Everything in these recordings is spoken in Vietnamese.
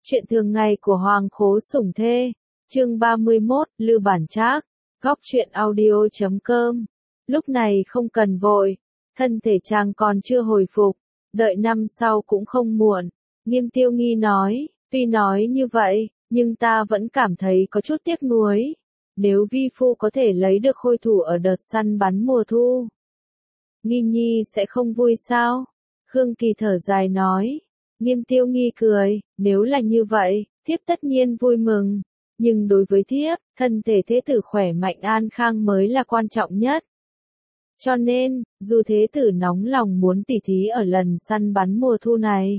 Chuyện thường ngày của Hoàng Khố Sủng Thê, chương 31, Lư Bản Trác, góc truyện audio.com. Lúc này không cần vội, thân thể chàng còn chưa hồi phục, đợi năm sau cũng không muộn. Nghiêm Tiêu Nghi nói, tuy nói như vậy, nhưng ta vẫn cảm thấy có chút tiếc nuối. Nếu vi phu có thể lấy được khôi thủ ở đợt săn bắn mùa thu, Nghi Nhi sẽ không vui sao? Khương Kỳ thở dài nói. Nghiêm Tiêu Nghi cười, nếu là như vậy, thiếp tất nhiên vui mừng. Nhưng đối với thiếp, thân thể thế tử khỏe mạnh an khang mới là quan trọng nhất. Cho nên, dù thế tử nóng lòng muốn tỉ thí ở lần săn bắn mùa thu này,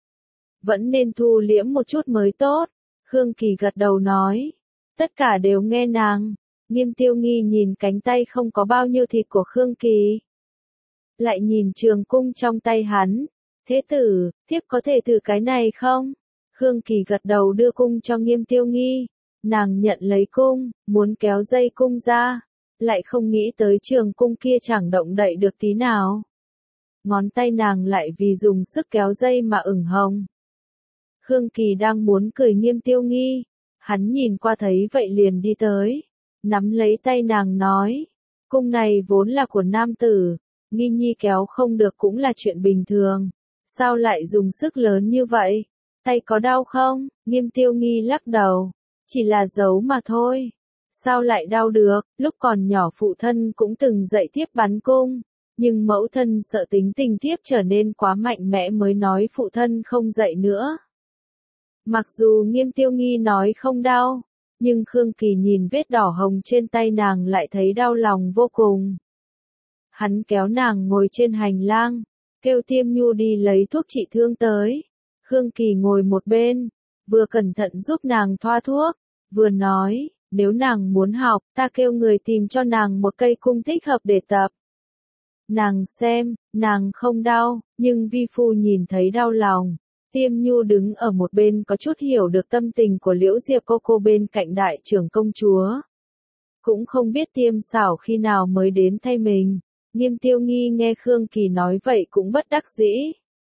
vẫn nên thu liễm một chút mới tốt. Khương Kỳ gật đầu nói. Tất cả đều nghe nàng. Nghiêm Tiêu Nghi nhìn cánh tay không có bao nhiêu thịt của Khương Kỳ, lại nhìn trường cung trong tay hắn. Thế tử, thiếp có thể thử cái này không? Khương Kỳ gật đầu đưa cung cho Nghiêm Tiêu Nghi. Nàng nhận lấy cung, muốn kéo dây cung ra, lại không nghĩ tới trường cung kia chẳng động đậy được tí nào. Ngón tay nàng lại vì dùng sức kéo dây mà ửng hồng. Khương Kỳ đang muốn cười Nghiêm Tiêu Nghi, hắn nhìn qua thấy vậy liền đi tới, nắm lấy tay nàng nói, cung này vốn là của nam tử, Nghi Nhi kéo không được cũng là chuyện bình thường. Sao lại dùng sức lớn như vậy? Tay có đau không? Nghiêm Tiêu Nghi lắc đầu. Chỉ là giấu mà thôi. Sao lại đau được? Lúc còn nhỏ phụ thân cũng từng dạy thiếp bắn cung. Nhưng mẫu thân sợ tính tình thiếp trở nên quá mạnh mẽ mới nói phụ thân không dạy nữa. Mặc dù Nghiêm Tiêu Nghi nói không đau, nhưng Khương Kỳ nhìn vết đỏ hồng trên tay nàng lại thấy đau lòng vô cùng. Hắn kéo nàng ngồi trên hành lang, kêu Tiêm Nhu đi lấy thuốc trị thương tới. Khương Kỳ ngồi một bên, vừa cẩn thận giúp nàng thoa thuốc, vừa nói, nếu nàng muốn học, ta kêu người tìm cho nàng một cây cung thích hợp để tập. Nàng xem, nàng không đau, nhưng vi phu nhìn thấy đau lòng. Tiêm Nhu đứng ở một bên có chút hiểu được tâm tình của Liễu Diệp cô bên cạnh đại trưởng công chúa. Cũng không biết Tiêm xảo khi nào mới đến thay mình. Nghiêm Tiêu Nghi nghe Khương Kỳ nói vậy cũng bất đắc dĩ.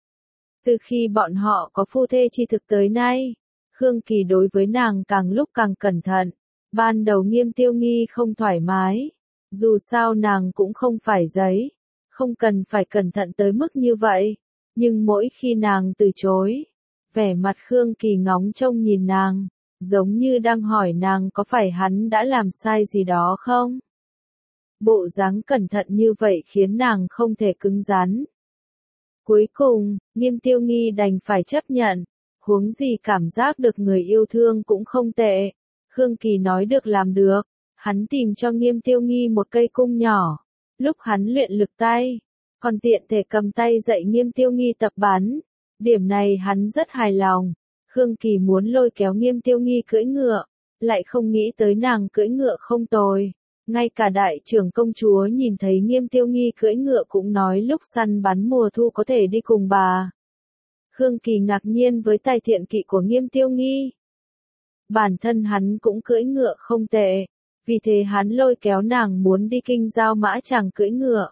Từ khi bọn họ có phu thê chi thực tới nay, Khương Kỳ đối với nàng càng lúc càng cẩn thận. Ban đầu Nghiêm Tiêu Nghi không thoải mái, dù sao nàng cũng không phải giấy, không cần phải cẩn thận tới mức như vậy. Nhưng mỗi khi nàng từ chối, vẻ mặt Khương Kỳ ngóng trông nhìn nàng, giống như đang hỏi nàng có phải hắn đã làm sai gì đó không? Bộ dáng cẩn thận như vậy khiến nàng không thể cứng rắn. Cuối cùng, Nghiêm Tiêu Nghi đành phải chấp nhận, huống gì cảm giác được người yêu thương cũng không tệ. Khương Kỳ nói được làm được, hắn tìm cho Nghiêm Tiêu Nghi một cây cung nhỏ, lúc hắn luyện lực tay, còn tiện thể cầm tay dạy Nghiêm Tiêu Nghi tập bắn. Điểm này hắn rất hài lòng. Khương Kỳ muốn lôi kéo Nghiêm Tiêu Nghi cưỡi ngựa, lại không nghĩ tới nàng cưỡi ngựa không tồi. Ngay cả đại trưởng công chúa nhìn thấy Nghiêm Tiêu Nghi cưỡi ngựa cũng nói lúc săn bắn mùa thu có thể đi cùng bà. Khương Kỳ ngạc nhiên với tài thiện kỵ của Nghiêm Tiêu Nghi. Bản thân hắn cũng cưỡi ngựa không tệ, vì thế hắn lôi kéo nàng muốn đi Kinh Giao Mã Tràng cưỡi ngựa.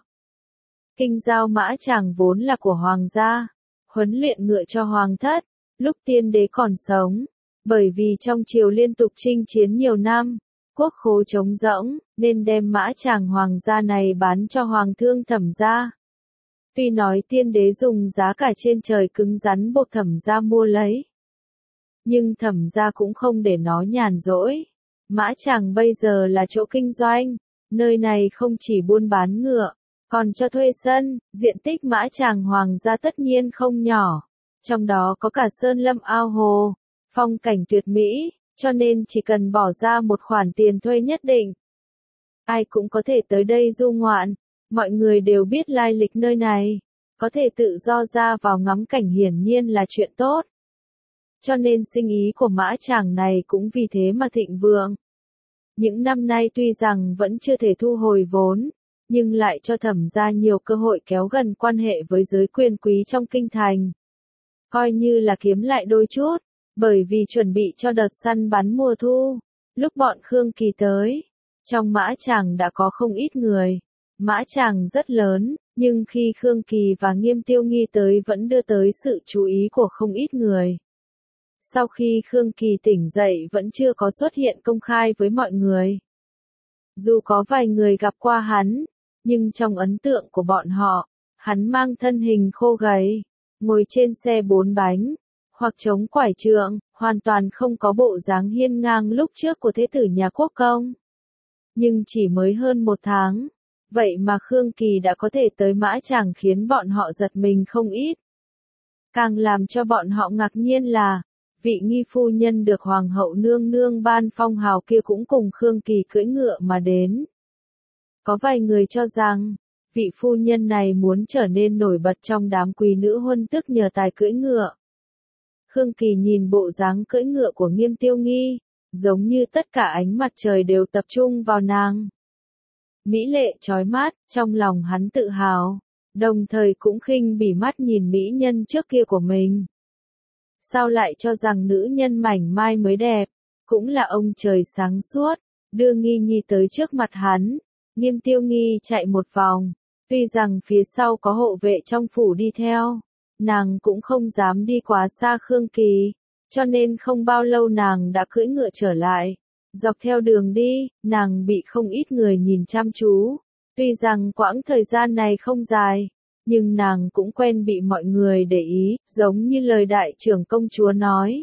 Kinh Giao Mã Tràng vốn là của hoàng gia, huấn luyện ngựa cho hoàng thất, lúc tiên đế còn sống, bởi vì trong triều liên tục chinh chiến nhiều năm, quốc khố trống rỗng, nên đem Mã Tràng hoàng gia này bán cho hoàng thương Thẩm gia. Tuy nói tiên đế dùng giá cả trên trời cứng rắn buộc Thẩm gia mua lấy, nhưng Thẩm gia cũng không để nó nhàn rỗi. Mã Tràng bây giờ là chỗ kinh doanh, nơi này không chỉ buôn bán ngựa, còn cho thuê sân, diện tích Mã Tràng hoàng gia tất nhiên không nhỏ, trong đó có cả sơn lâm ao hồ, phong cảnh tuyệt mỹ. Cho nên chỉ cần bỏ ra một khoản tiền thuê nhất định, ai cũng có thể tới đây du ngoạn. Mọi người đều biết lai lịch nơi này, có thể tự do ra vào ngắm cảnh hiển nhiên là chuyện tốt. Cho nên sinh ý của Mã Tràng này cũng vì thế mà thịnh vượng. Những năm nay tuy rằng vẫn chưa thể thu hồi vốn, nhưng lại cho Thẩm gia nhiều cơ hội kéo gần quan hệ với giới quyền quý trong kinh thành. Coi như là kiếm lại đôi chút. Bởi vì chuẩn bị cho đợt săn bắn mùa thu, lúc bọn Khương Kỳ tới, trong Mã Tràng đã có không ít người. Mã Tràng rất lớn, nhưng khi Khương Kỳ và Nghiêm Tiêu Nghi tới vẫn đưa tới sự chú ý của không ít người. Sau khi Khương Kỳ tỉnh dậy vẫn chưa có xuất hiện công khai với mọi người. Dù có vài người gặp qua hắn, nhưng trong ấn tượng của bọn họ, hắn mang thân hình khô gầy, ngồi trên xe 4 bánh, hoặc chống quải trượng, hoàn toàn không có bộ dáng hiên ngang lúc trước của thế tử nhà Quốc công. Nhưng chỉ mới hơn 1 tháng, vậy mà Khương Kỳ đã có thể tới Mã Tràng khiến bọn họ giật mình không ít. Càng làm cho bọn họ ngạc nhiên là, vị nghi phu nhân được Hoàng hậu nương nương ban phong hào kia cũng cùng Khương Kỳ cưỡi ngựa mà đến. Có vài người cho rằng, vị phu nhân này muốn trở nên nổi bật trong đám quý nữ huân tước nhờ tài cưỡi ngựa. Khương Kỳ nhìn bộ dáng cưỡi ngựa của Nghiêm Tiêu Nghi, giống như tất cả ánh mặt trời đều tập trung vào nàng. Mỹ lệ chói mắt, trong lòng hắn tự hào, đồng thời cũng khinh bỉ mắt nhìn mỹ nhân trước kia của mình. Sao lại cho rằng nữ nhân mảnh mai mới đẹp, cũng là ông trời sáng suốt, đưa Nghi Nhi tới trước mặt hắn. Nghiêm Tiêu Nghi chạy một vòng, tuy rằng phía sau có hộ vệ trong phủ đi theo, nàng cũng không dám đi quá xa Khương Kỳ, cho nên không bao lâu nàng đã cưỡi ngựa trở lại. Dọc theo đường đi, nàng bị không ít người nhìn chăm chú, tuy rằng quãng thời gian này không dài, nhưng nàng cũng quen bị mọi người để ý, giống như lời đại trưởng công chúa nói.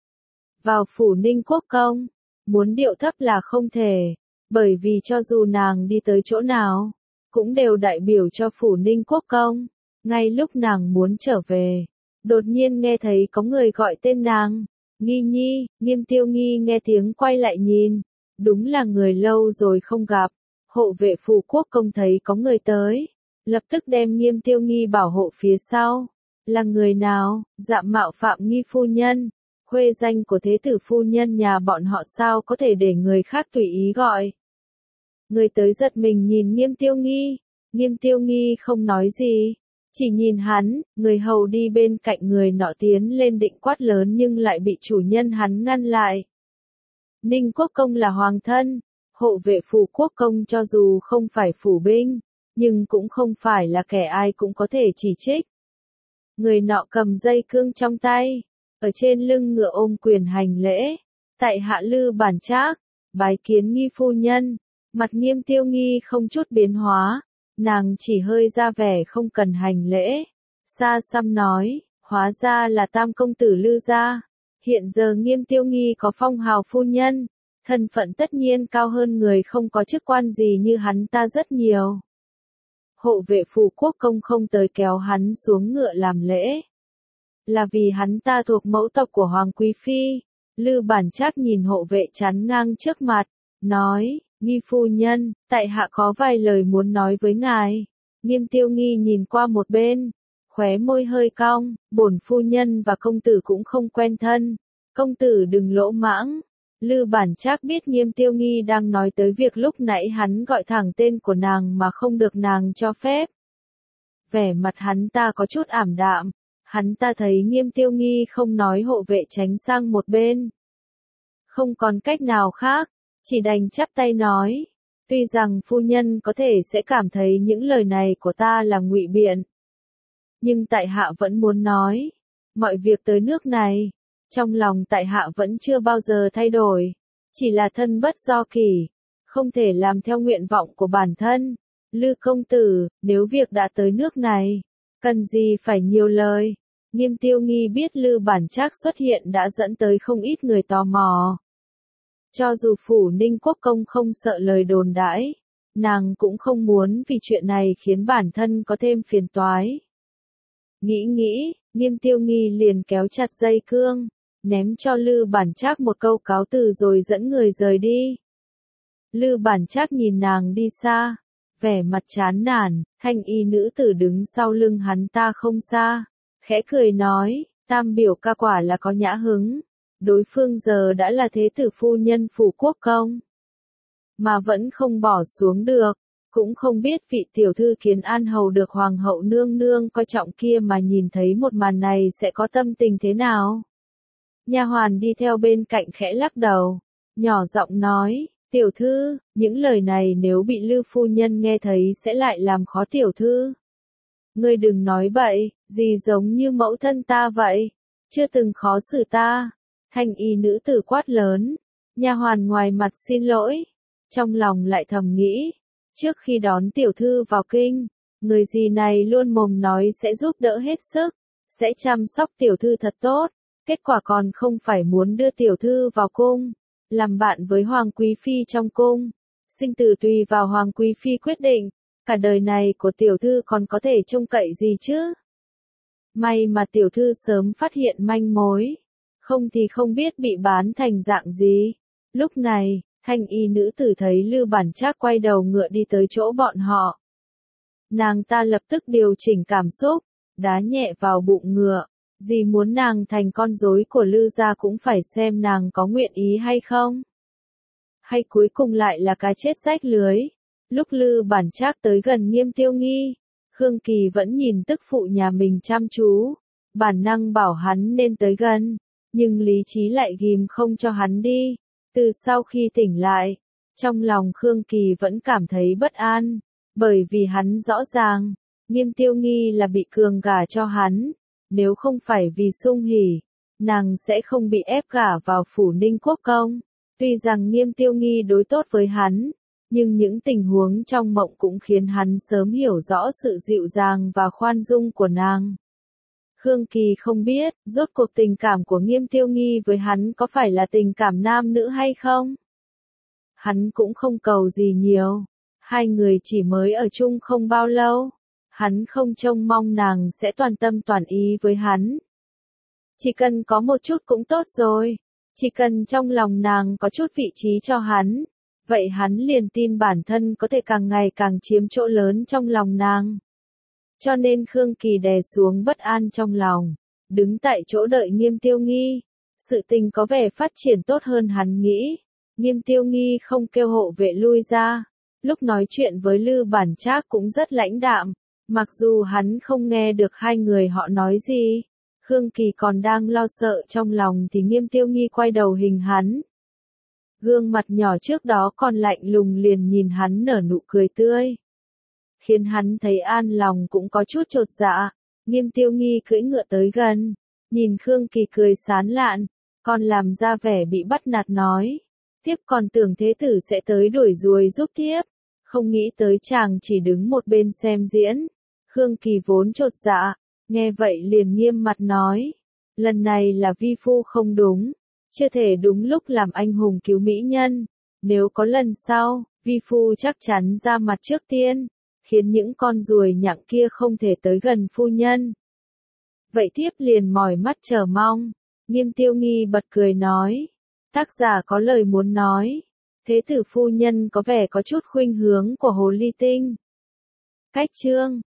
Vào phủ Ninh Quốc công, muốn điệu thấp là không thể, bởi vì cho dù nàng đi tới chỗ nào, cũng đều đại biểu cho phủ Ninh Quốc công. Ngay lúc nàng muốn trở về, đột nhiên nghe thấy có người gọi tên nàng, Nghi Nhi. Nghiêm Tiêu Nghi nghe tiếng quay lại nhìn, đúng là người lâu rồi không gặp. Hộ vệ phủ quốc công thấy có người tới, lập tức đem Nghiêm Tiêu Nghi bảo hộ phía sau. Là người nào? Dạm mạo phạm nghi phu nhân, khuê danh của thế tử phu nhân nhà bọn họ, sao có thể để người khác tùy ý gọi. Người tới giật mình nhìn Nghiêm Tiêu Nghi, Nghiêm Tiêu Nghi không nói gì, chỉ nhìn hắn. Người hầu đi bên cạnh người nọ tiến lên định quát lớn nhưng lại bị chủ nhân hắn ngăn lại. Ninh Quốc công là hoàng thân, hộ vệ phủ quốc công cho dù không phải phủ binh, nhưng cũng không phải là kẻ ai cũng có thể chỉ trích. Người nọ cầm dây cương trong tay, ở trên lưng ngựa ôm quyền hành lễ, tại hạ Lư Bản Trác, bái kiến nghi phu nhân. Mặt Nghiêm Tiêu Nghi không chút biến hóa, nàng chỉ hơi ra vẻ không cần hành lễ, xa xăm nói, hóa ra là tam công tử Lư gia. Hiện giờ Nghiêm Tiêu Nghi có phong hào phu nhân, thân phận tất nhiên cao hơn người không có chức quan gì như hắn ta rất nhiều. Hộ vệ phủ quốc công không tới kéo hắn xuống ngựa làm lễ, là vì hắn ta thuộc mẫu tộc của Hoàng Quý Phi. Lư Bản Trác nhìn hộ vệ chắn ngang trước mặt, nói, nghi phu nhân, tại hạ có vài lời muốn nói với ngài. Nghiêm Tiêu Nghi nhìn qua một bên, khóe môi hơi cong, bổn phu nhân và công tử cũng không quen thân, công tử đừng lỗ mãng. Lư Bản Trác biết Nghiêm Tiêu Nghi đang nói tới việc lúc nãy hắn gọi thẳng tên của nàng mà không được nàng cho phép. Vẻ mặt hắn ta có chút ảm đạm, hắn ta thấy Nghiêm Tiêu Nghi không nói, hộ vệ tránh sang một bên. Không còn cách nào khác, chỉ đành chắp tay nói, tuy rằng phu nhân có thể sẽ cảm thấy những lời này của ta là ngụy biện, nhưng tại hạ vẫn muốn nói, mọi việc tới nước này, trong lòng tại hạ vẫn chưa bao giờ thay đổi, chỉ là thân bất do kỷ, không thể làm theo nguyện vọng của bản thân. Lư công tử, nếu việc đã tới nước này, cần gì phải nhiều lời. Nghiêm Tiêu Nghi biết Lư Bản Trác xuất hiện đã dẫn tới không ít người tò mò. Cho dù phủ Ninh Quốc công không sợ lời đồn đãi, nàng cũng không muốn vì chuyện này khiến bản thân có thêm phiền toái. Nghĩ, Nghiêm Tiêu Nghi liền kéo chặt dây cương, ném cho Lư Bản Trác một câu cáo từ rồi dẫn người rời đi. Lư Bản Trác nhìn nàng đi xa, vẻ mặt chán nản. Thanh y nữ tử đứng sau lưng hắn ta không xa, khẽ cười nói, tam biểu ca quả là có nhã hứng. Đối phương giờ đã là thế tử phu nhân phủ quốc công, mà vẫn không bỏ xuống được, cũng không biết vị tiểu thư Kiến An hầu được hoàng hậu nương nương coi trọng kia mà nhìn thấy một màn này sẽ có tâm tình thế nào. Nha hoàn đi theo bên cạnh khẽ lắc đầu, nhỏ giọng nói, tiểu thư, những lời này nếu bị Lư phu nhân nghe thấy sẽ lại làm khó tiểu thư. Ngươi đừng nói bậy, gì giống như mẫu thân ta vậy, chưa từng khó xử ta. Thanh y nữ tử quát lớn. Nha hoàn ngoài mặt xin lỗi, trong lòng lại thầm nghĩ, trước khi đón tiểu thư vào kinh, người gì này luôn mồm nói sẽ giúp đỡ hết sức, sẽ chăm sóc tiểu thư thật tốt, kết quả còn không phải muốn đưa tiểu thư vào cung, làm bạn với hoàng quý phi trong cung, sinh tử tùy vào hoàng quý phi quyết định, cả đời này của tiểu thư còn có thể trông cậy gì chứ? May mà tiểu thư sớm phát hiện manh mối, không thì không biết bị bán thành dạng gì. Lúc này, thanh y nữ tử thấy Lư Bản Trác quay đầu ngựa đi tới chỗ bọn họ. Nàng ta lập tức điều chỉnh cảm xúc, đá nhẹ vào bụng ngựa, dì muốn nàng thành con rối của Lư gia cũng phải xem nàng có nguyện ý hay không. Hay cuối cùng lại là cá chết rách lưới. Lúc Lư Bản Trác tới gần Nghiêm Tiêu Nghi, Khương Kỳ vẫn nhìn tức phụ nhà mình chăm chú, bản năng bảo hắn nên tới gần, nhưng lý trí lại ghim không cho hắn đi. Từ sau khi tỉnh lại, trong lòng Khương Kỳ vẫn cảm thấy bất an, bởi vì hắn rõ ràng, Nghiêm Tiêu Nghi là bị cường gả cho hắn, nếu không phải vì Sung Hỉ, nàng sẽ không bị ép gả vào phủ Ninh Quốc công. Tuy rằng Nghiêm Tiêu Nghi đối tốt với hắn, nhưng những tình huống trong mộng cũng khiến hắn sớm hiểu rõ sự dịu dàng và khoan dung của nàng. Khương Kỳ không biết, rốt cuộc tình cảm của Nghiêm Tiêu Nghi với hắn có phải là tình cảm nam nữ hay không? Hắn cũng không cầu gì nhiều. Hai người chỉ mới ở chung không bao lâu. Hắn không trông mong nàng sẽ toàn tâm toàn ý với hắn. Chỉ cần có một chút cũng tốt rồi. Chỉ cần trong lòng nàng có chút vị trí cho hắn. Vậy hắn liền tin bản thân có thể càng ngày càng chiếm chỗ lớn trong lòng nàng. Cho nên Khương Kỳ đè xuống bất an trong lòng, đứng tại chỗ đợi Nghiêm Tiêu Nghi. Sự tình có vẻ phát triển tốt hơn hắn nghĩ. Nghiêm Tiêu Nghi không kêu hộ vệ lui ra. Lúc nói chuyện với Lư Bản Trác cũng rất lãnh đạm. Mặc dù hắn không nghe được hai người họ nói gì, Khương Kỳ còn đang lo sợ trong lòng thì Nghiêm Tiêu Nghi quay đầu hình hắn. Gương mặt nhỏ trước đó còn lạnh lùng liền nhìn hắn nở nụ cười tươi, khiến hắn thấy an lòng cũng có chút chột dạ. Nghiêm Tiêu Nghi cưỡi ngựa tới gần, nhìn Khương Kỳ cười sán lạn, còn làm ra vẻ bị bắt nạt nói, tiếp còn tưởng thế tử sẽ tới đuổi ruồi giúp tiếp, không nghĩ tới chàng chỉ đứng một bên xem diễn. Khương Kỳ vốn chột dạ, nghe vậy liền nghiêm mặt nói, lần này là vi phu không đúng, chưa thể đúng lúc làm anh hùng cứu mỹ nhân, nếu có lần sau, vi phu chắc chắn ra mặt trước tiên, khiến những con ruồi nhặng kia không thể tới gần phu nhân. Vậy thiếp liền mỏi mắt chờ mong. Nghiêm Tiêu Nghi bật cười nói, tác giả có lời muốn nói, thế tử phu nhân có vẻ có chút khuynh hướng của hồ ly tinh. Cách chương